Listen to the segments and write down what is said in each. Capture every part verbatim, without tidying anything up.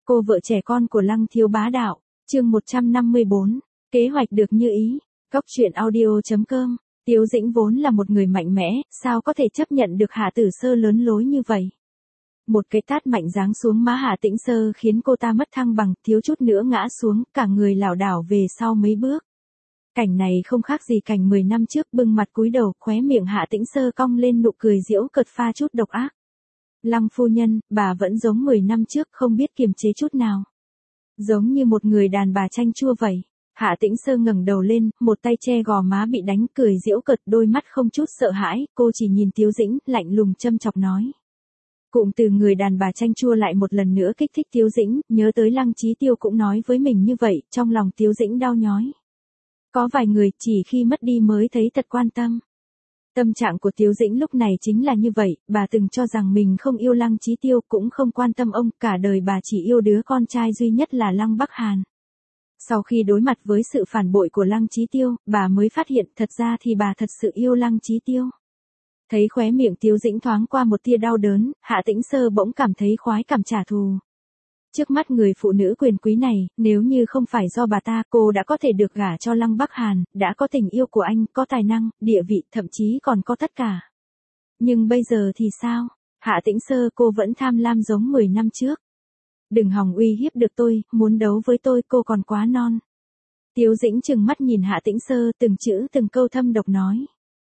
Cô vợ trẻ con của Lăng Thiếu Bá Đạo, chương một trăm năm mươi bốn, kế hoạch được như ý. Góc truyện audio chấm com. Tiếu Dĩnh vốn là một người mạnh mẽ, sao có thể chấp nhận được Hạ Tử Sơ lớn lối như vậy. Một cái tát mạnh giáng xuống má Hạ Tĩnh Sơ khiến cô ta mất thăng bằng, thiếu chút nữa ngã xuống, cả người lảo đảo về sau mấy bước. Cảnh này không khác gì cảnh mười năm trước, bưng mặt cúi đầu, khóe miệng Hạ Tĩnh Sơ cong lên nụ cười giễu cợt pha chút độc ác. Lăng phu nhân, bà vẫn giống mười năm trước, không biết kiềm chế chút nào. Giống như một người đàn bà chanh chua vậy. Hạ Tĩnh Sơ ngẩng đầu lên, một tay che gò má bị đánh, cười giễu cợt, đôi mắt không chút sợ hãi, cô chỉ nhìn Tiếu Dĩnh, lạnh lùng châm chọc nói. Cụm từ người đàn bà chanh chua lại một lần nữa kích thích Tiếu Dĩnh, nhớ tới Lăng Chí Tiêu cũng nói với mình như vậy, trong lòng Tiếu Dĩnh đau nhói. Có vài người chỉ khi mất đi mới thấy thật quan tâm. Tâm trạng của Tiếu Dĩnh lúc này chính là như vậy, bà từng cho rằng mình không yêu Lăng Chí Tiêu, cũng không quan tâm ông, cả đời bà chỉ yêu đứa con trai duy nhất là Lăng Bắc Hàn. Sau khi đối mặt với sự phản bội của Lăng Chí Tiêu, bà mới phát hiện thật ra thì bà thật sự yêu Lăng Chí Tiêu. Thấy khóe miệng Tiếu Dĩnh thoáng qua một tia đau đớn, Hạ Tĩnh Sơ bỗng cảm thấy khoái cảm trả thù. Trước mắt người phụ nữ quyền quý này, nếu như không phải do bà ta, cô đã có thể được gả cho Lăng Bắc Hàn, đã có tình yêu của anh, có tài năng, địa vị, thậm chí còn có tất cả. Nhưng bây giờ thì sao? Hạ Tĩnh Sơ, cô vẫn tham lam giống mười năm trước. Đừng hòng uy hiếp được tôi, muốn đấu với tôi, cô còn quá non. Tiếu Dĩnh trừng mắt nhìn Hạ Tĩnh Sơ, từng chữ từng câu thâm độc nói.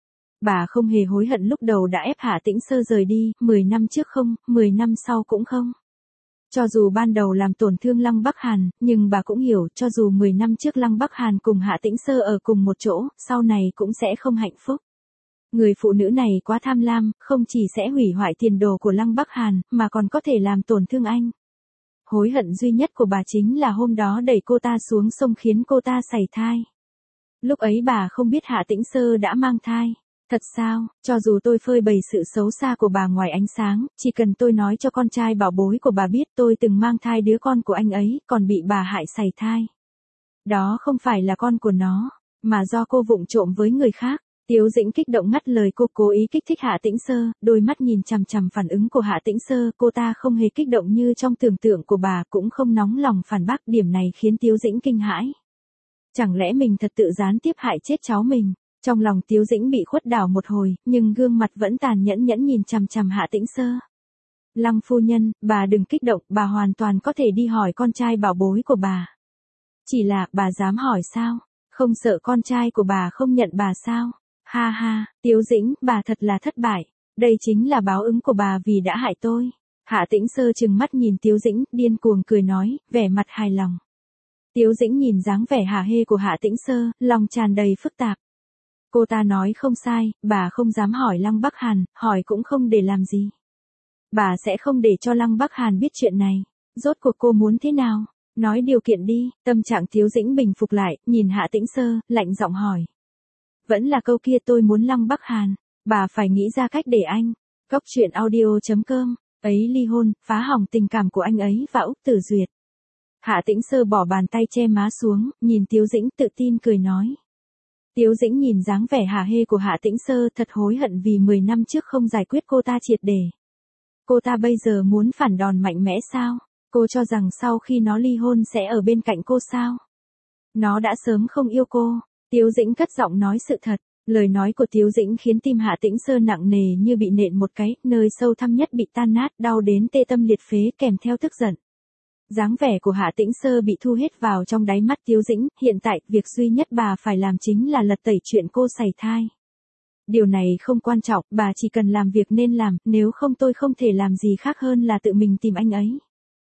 Bà không hề hối hận lúc đầu đã ép Hạ Tĩnh Sơ rời đi, mười năm trước không, mười năm sau cũng không. Cho dù ban đầu làm tổn thương Lăng Bắc Hàn, nhưng bà cũng hiểu, cho dù mười năm trước Lăng Bắc Hàn cùng Hạ Tĩnh Sơ ở cùng một chỗ, sau này cũng sẽ không hạnh phúc. Người phụ nữ này quá tham lam, không chỉ sẽ hủy hoại tiền đồ của Lăng Bắc Hàn, mà còn có thể làm tổn thương anh. Hối hận duy nhất của bà chính là hôm đó đẩy cô ta xuống sông khiến cô ta sảy thai. Lúc ấy bà không biết Hạ Tĩnh Sơ đã mang thai. Thật sao, cho dù tôi phơi bày sự xấu xa của bà ngoài ánh sáng, chỉ cần tôi nói cho con trai bảo bối của bà biết tôi từng mang thai đứa con của anh ấy, còn bị bà hại sảy thai. Đó không phải là con của nó, mà do cô vụng trộm với người khác. Tiếu Dĩnh kích động ngắt lời cô, cố ý kích thích Hạ Tĩnh Sơ, đôi mắt nhìn chằm chằm phản ứng của Hạ Tĩnh Sơ, cô ta không hề kích động như trong tưởng tượng của bà, cũng không nóng lòng phản bác, điểm này khiến Tiếu Dĩnh kinh hãi. Chẳng lẽ mình thật tự gián tiếp hại chết cháu mình? Trong lòng Tiếu Dĩnh bị khuất đảo một hồi, nhưng gương mặt vẫn tàn nhẫn nhẫn nhìn chằm chằm Hạ Tĩnh Sơ. Lăng phu nhân, bà đừng kích động, bà hoàn toàn có thể đi hỏi con trai bảo bối của bà. Chỉ là, bà dám hỏi sao? Không sợ con trai của bà không nhận bà sao? Ha ha, Tiếu Dĩnh, bà thật là thất bại. Đây chính là báo ứng của bà vì đã hại tôi. Hạ Tĩnh Sơ trừng mắt nhìn Tiếu Dĩnh, điên cuồng cười nói, vẻ mặt hài lòng. Tiếu Dĩnh nhìn dáng vẻ hả hê của Hạ Tĩnh Sơ, lòng tràn đầy phức tạp. Cô ta nói không sai, bà không dám hỏi Lăng Bắc Hàn, hỏi cũng không để làm gì. Bà sẽ không để cho Lăng Bắc Hàn biết chuyện này. Rốt cuộc cô muốn thế nào? Nói điều kiện đi. Tâm trạng Tiếu Dĩnh bình phục lại, nhìn Hạ Tĩnh Sơ, lạnh giọng hỏi. Vẫn là câu kia, tôi muốn Lăng Bắc Hàn. Bà phải nghĩ ra cách để anh. Góc truyện audio chấm com. Ấy ly hôn, phá hỏng tình cảm của anh ấy và Úc Tử Duyệt. Hạ Tĩnh Sơ bỏ bàn tay che má xuống, nhìn Tiếu Dĩnh tự tin cười nói. Tiếu Dĩnh nhìn dáng vẻ hả hê của Hạ Tĩnh Sơ, thật hối hận vì mười năm trước không giải quyết cô ta triệt để. Cô ta bây giờ muốn phản đòn mạnh mẽ sao? Cô cho rằng sau khi nó ly hôn sẽ ở bên cạnh cô sao? Nó đã sớm không yêu cô. Tiếu Dĩnh cất giọng nói sự thật. Lời nói của Tiếu Dĩnh khiến tim Hạ Tĩnh Sơ nặng nề như bị nện một cái, nơi sâu thẳm nhất bị tan nát, đau đến tê tâm liệt phế kèm theo tức giận. Dáng vẻ của Hạ Tĩnh Sơ bị thu hết vào trong đáy mắt Tiếu Dĩnh, hiện tại, việc duy nhất bà phải làm chính là lật tẩy chuyện cô sảy thai. Điều này không quan trọng, bà chỉ cần làm việc nên làm, nếu không tôi không thể làm gì khác hơn là tự mình tìm anh ấy.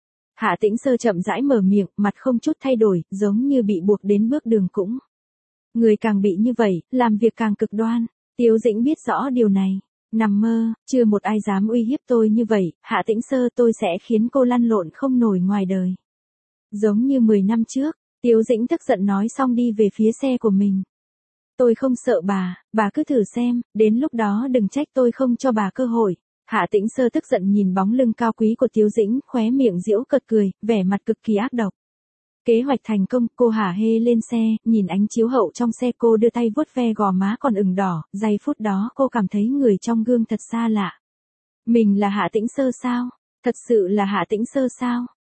Hạ Tĩnh Sơ chậm rãi mở miệng, mặt không chút thay đổi, giống như bị buộc đến bước đường cũng. Người càng bị như vậy, làm việc càng cực đoan. Tiếu Dĩnh biết rõ điều này. Nằm mơ, chưa một ai dám uy hiếp tôi như vậy, Hạ Tĩnh Sơ, tôi sẽ khiến cô lăn lộn không nổi ngoài đời. Giống như mười năm trước, Tiếu Dĩnh tức giận nói xong đi về phía xe của mình. Tôi không sợ bà, bà cứ thử xem, đến lúc đó đừng trách tôi không cho bà cơ hội. Hạ Tĩnh Sơ tức giận nhìn bóng lưng cao quý của Tiếu Dĩnh, khóe miệng giễu cợt cười, vẻ mặt cực kỳ ác độc. Kế hoạch thành công, cô hả hê lên xe, nhìn ánh chiếu hậu trong xe, cô đưa tay vuốt ve gò má còn ửng đỏ, giây phút đó cô cảm thấy người trong gương thật xa lạ. Mình là Hạ Tĩnh Sơ sao? Thật sự là Hạ Tĩnh Sơ sao?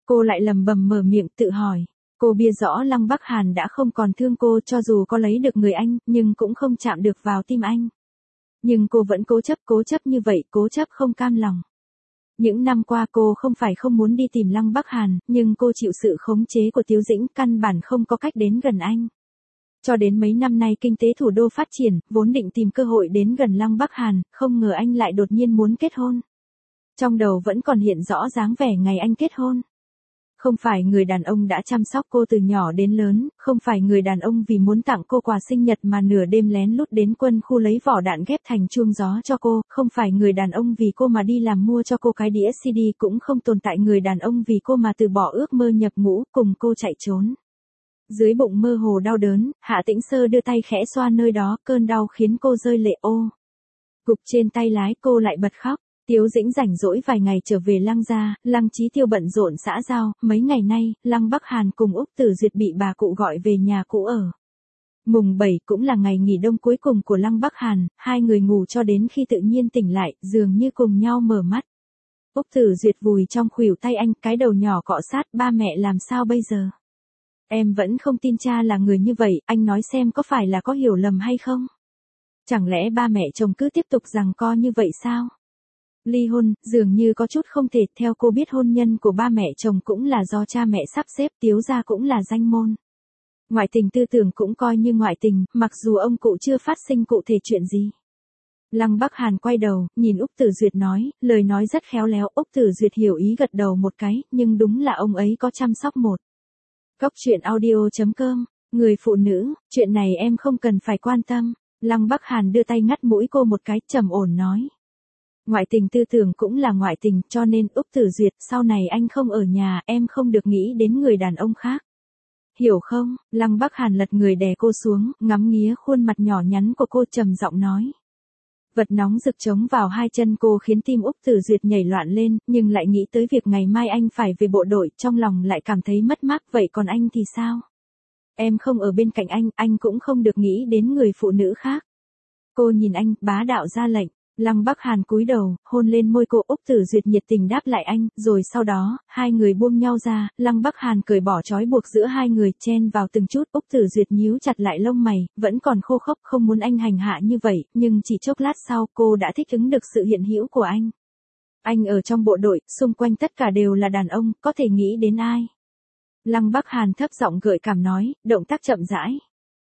Cô lại lầm bầm mở miệng tự hỏi. Cô biết rõ Lăng Bắc Hàn đã không còn thương cô, cho dù có lấy được người anh, nhưng cũng không chạm được vào tim anh. Nhưng cô vẫn cố chấp, cố chấp như vậy, cố chấp không cam lòng. Những năm qua cô không phải không muốn đi tìm Lăng Bắc Hàn, nhưng cô chịu sự khống chế của Tiếu Dĩnh, căn bản không có cách đến gần anh. Cho đến mấy năm nay kinh tế thủ đô phát triển, vốn định tìm cơ hội đến gần Lăng Bắc Hàn, không ngờ anh lại đột nhiên muốn kết hôn. Trong đầu vẫn còn hiện rõ dáng vẻ ngày anh kết hôn. Không phải người đàn ông đã chăm sóc cô từ nhỏ đến lớn, không phải người đàn ông vì muốn tặng cô quà sinh nhật mà nửa đêm lén lút đến quân khu lấy vỏ đạn ghép thành chuông gió cho cô, không phải người đàn ông vì cô mà đi làm mua cho cô cái đĩa xê đê, cũng không tồn tại người đàn ông vì cô mà từ bỏ ước mơ nhập ngũ, cùng cô chạy trốn. Dưới bụng mơ hồ đau đớn, Hạ Tĩnh Sơ đưa tay khẽ xoa nơi đó, cơn đau khiến cô rơi lệ ô. Gục trên tay lái cô lại bật khóc. Tiếu Dĩnh rảnh rỗi vài ngày trở về Lăng gia, Lăng Chí Tiêu bận rộn xã giao, mấy ngày nay, Lăng Bắc Hàn cùng Úc Tử Duyệt bị bà cụ gọi về nhà cũ ở. Mùng bảy cũng là ngày nghỉ đông cuối cùng của Lăng Bắc Hàn, hai người ngủ cho đến khi tự nhiên tỉnh lại, dường như cùng nhau mở mắt. Úc Tử Duyệt vùi trong khuỷu tay anh, cái đầu nhỏ cọ sát, ba mẹ làm sao bây giờ? Em vẫn không tin cha là người như vậy, anh nói xem có phải là có hiểu lầm hay không? Chẳng lẽ ba mẹ chồng cứ tiếp tục giằng co như vậy sao? Ly hôn, dường như có chút không thể, theo cô biết hôn nhân của ba mẹ chồng cũng là do cha mẹ sắp xếp, Tiếu gia cũng là danh môn. Ngoại tình tư tưởng cũng coi như ngoại tình, mặc dù ông cụ chưa phát sinh cụ thể chuyện gì. Lăng Bắc Hàn quay đầu, nhìn Úc Tử Duyệt nói, lời nói rất khéo léo, Úc Tử Duyệt hiểu ý gật đầu một cái, nhưng đúng là ông ấy có chăm sóc một. Góc truyện audio chấm com, người phụ nữ, chuyện này em không cần phải quan tâm. Lăng Bắc Hàn đưa tay ngắt mũi cô một cái, trầm ổn nói. Ngoại tình tư tưởng cũng là ngoại tình, cho nên Úc Tử Duyệt, sau này anh không ở nhà, em không được nghĩ đến người đàn ông khác. Hiểu không? Lăng Bắc Hàn lật người đè cô xuống, ngắm nghía khuôn mặt nhỏ nhắn của cô, trầm giọng nói. Vật nóng rực chống vào hai chân cô khiến tim Úc Tử Duyệt nhảy loạn lên, nhưng lại nghĩ tới việc ngày mai anh phải về bộ đội, trong lòng lại cảm thấy mất mát, vậy còn anh thì sao? Em không ở bên cạnh anh, anh cũng không được nghĩ đến người phụ nữ khác. Cô nhìn anh, bá đạo ra lệnh. Lăng Bắc Hàn cúi đầu, hôn lên môi cô, Úc Tử Duyệt nhiệt tình đáp lại anh, rồi sau đó, hai người buông nhau ra, Lăng Bắc Hàn cởi bỏ trói buộc giữa hai người, chen vào từng chút, Úc Tử Duyệt nhíu chặt lại lông mày, vẫn còn khô khốc, không muốn anh hành hạ như vậy, nhưng chỉ chốc lát sau, cô đã thích ứng được sự hiện hữu của anh. Anh ở trong bộ đội, xung quanh tất cả đều là đàn ông, có thể nghĩ đến ai? Lăng Bắc Hàn thấp giọng gợi cảm nói, động tác chậm rãi.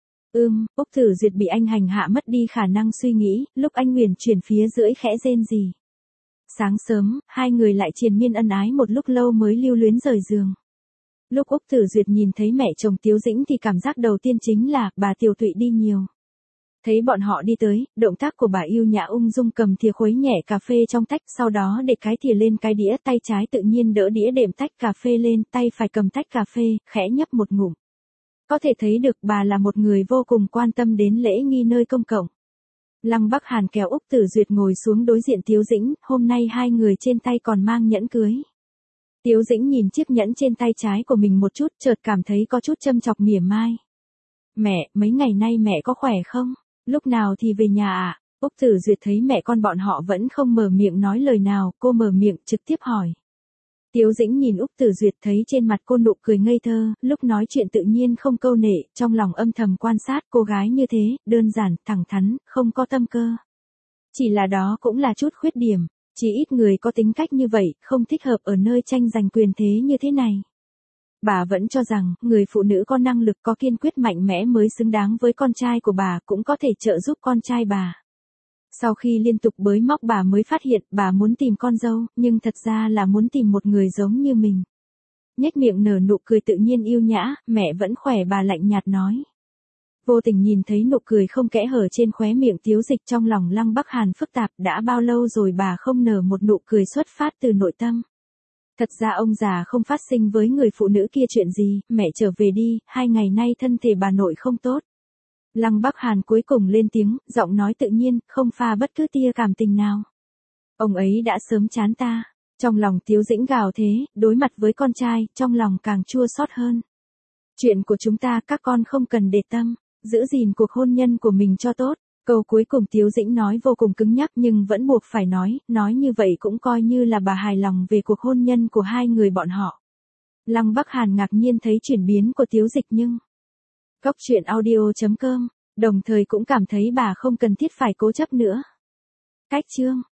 Ưm, Úc Tử Duyệt bị anh hành hạ mất đi khả năng suy nghĩ, lúc anh huyền chuyển phía dưới khẽ rên gì. Sáng sớm, hai người lại triền miên ân ái một lúc lâu mới lưu luyến rời giường. Lúc Úc Tử Duyệt nhìn thấy mẹ chồng Tiếu Dĩnh thì cảm giác đầu tiên chính là, bà Tiểu Thụy đi nhiều. Thấy bọn họ đi tới, động tác của bà yêu nhã ung dung cầm thìa khuấy nhẹ cà phê trong tách, sau đó để cái thìa lên cái đĩa, tay trái tự nhiên đỡ đĩa đệm tách cà phê lên, tay phải cầm tách cà phê, khẽ nhấp một ngụm. Có thể thấy được bà là một người vô cùng quan tâm đến lễ nghi nơi công cộng. Lăng Bắc Hàn kéo Úc Tử Duyệt ngồi xuống đối diện Tiếu Dĩnh, hôm nay hai người trên tay còn mang nhẫn cưới. Tiếu Dĩnh nhìn chiếc nhẫn trên tay trái của mình một chút, chợt cảm thấy có chút châm chọc mỉa mai. Mẹ, mấy ngày nay mẹ có khỏe không? Lúc nào thì về nhà ạ? À? Úc Tử Duyệt thấy mẹ con bọn họ vẫn không mở miệng nói lời nào, cô mở miệng trực tiếp hỏi. Tiếu Dĩnh nhìn Úc Tử Duyệt thấy trên mặt cô nụ cười ngây thơ, lúc nói chuyện tự nhiên không câu nệ, trong lòng âm thầm quan sát cô gái như thế, đơn giản, thẳng thắn, không có tâm cơ. Chỉ là đó cũng là chút khuyết điểm, chỉ ít người có tính cách như vậy, không thích hợp ở nơi tranh giành quyền thế như thế này. Bà vẫn cho rằng, người phụ nữ có năng lực có kiên quyết mạnh mẽ mới xứng đáng với con trai của bà, cũng có thể trợ giúp con trai bà. Sau khi liên tục bới móc bà mới phát hiện bà muốn tìm con dâu, nhưng thật ra là muốn tìm một người giống như mình. Nhếch miệng nở nụ cười tự nhiên yêu nhã, mẹ vẫn khỏe, bà lạnh nhạt nói. Vô tình nhìn thấy nụ cười không kẽ hở trên khóe miệng Tiếu Dịch, trong lòng Lăng Bắc Hàn phức tạp, đã bao lâu rồi bà không nở một nụ cười xuất phát từ nội tâm. Thật ra ông già không phát sinh với người phụ nữ kia chuyện gì, mẹ trở về đi, hai ngày nay thân thể bà nội không tốt. Lăng Bắc Hàn cuối cùng lên tiếng, giọng nói tự nhiên, không pha bất cứ tia cảm tình nào. Ông ấy đã sớm chán ta. Trong lòng Tiếu Dĩnh gào thế, đối mặt với con trai, trong lòng càng chua xót hơn. Chuyện của chúng ta các con không cần để tâm, giữ gìn cuộc hôn nhân của mình cho tốt. Câu cuối cùng Tiếu Dĩnh nói vô cùng cứng nhắc nhưng vẫn buộc phải nói, nói như vậy cũng coi như là bà hài lòng về cuộc hôn nhân của hai người bọn họ. Lăng Bắc Hàn ngạc nhiên thấy chuyển biến của Tiếu Dịch nhưng Cốc truyện audio chấm com đồng thời cũng cảm thấy bà không cần thiết phải cố chấp nữa. Cách chương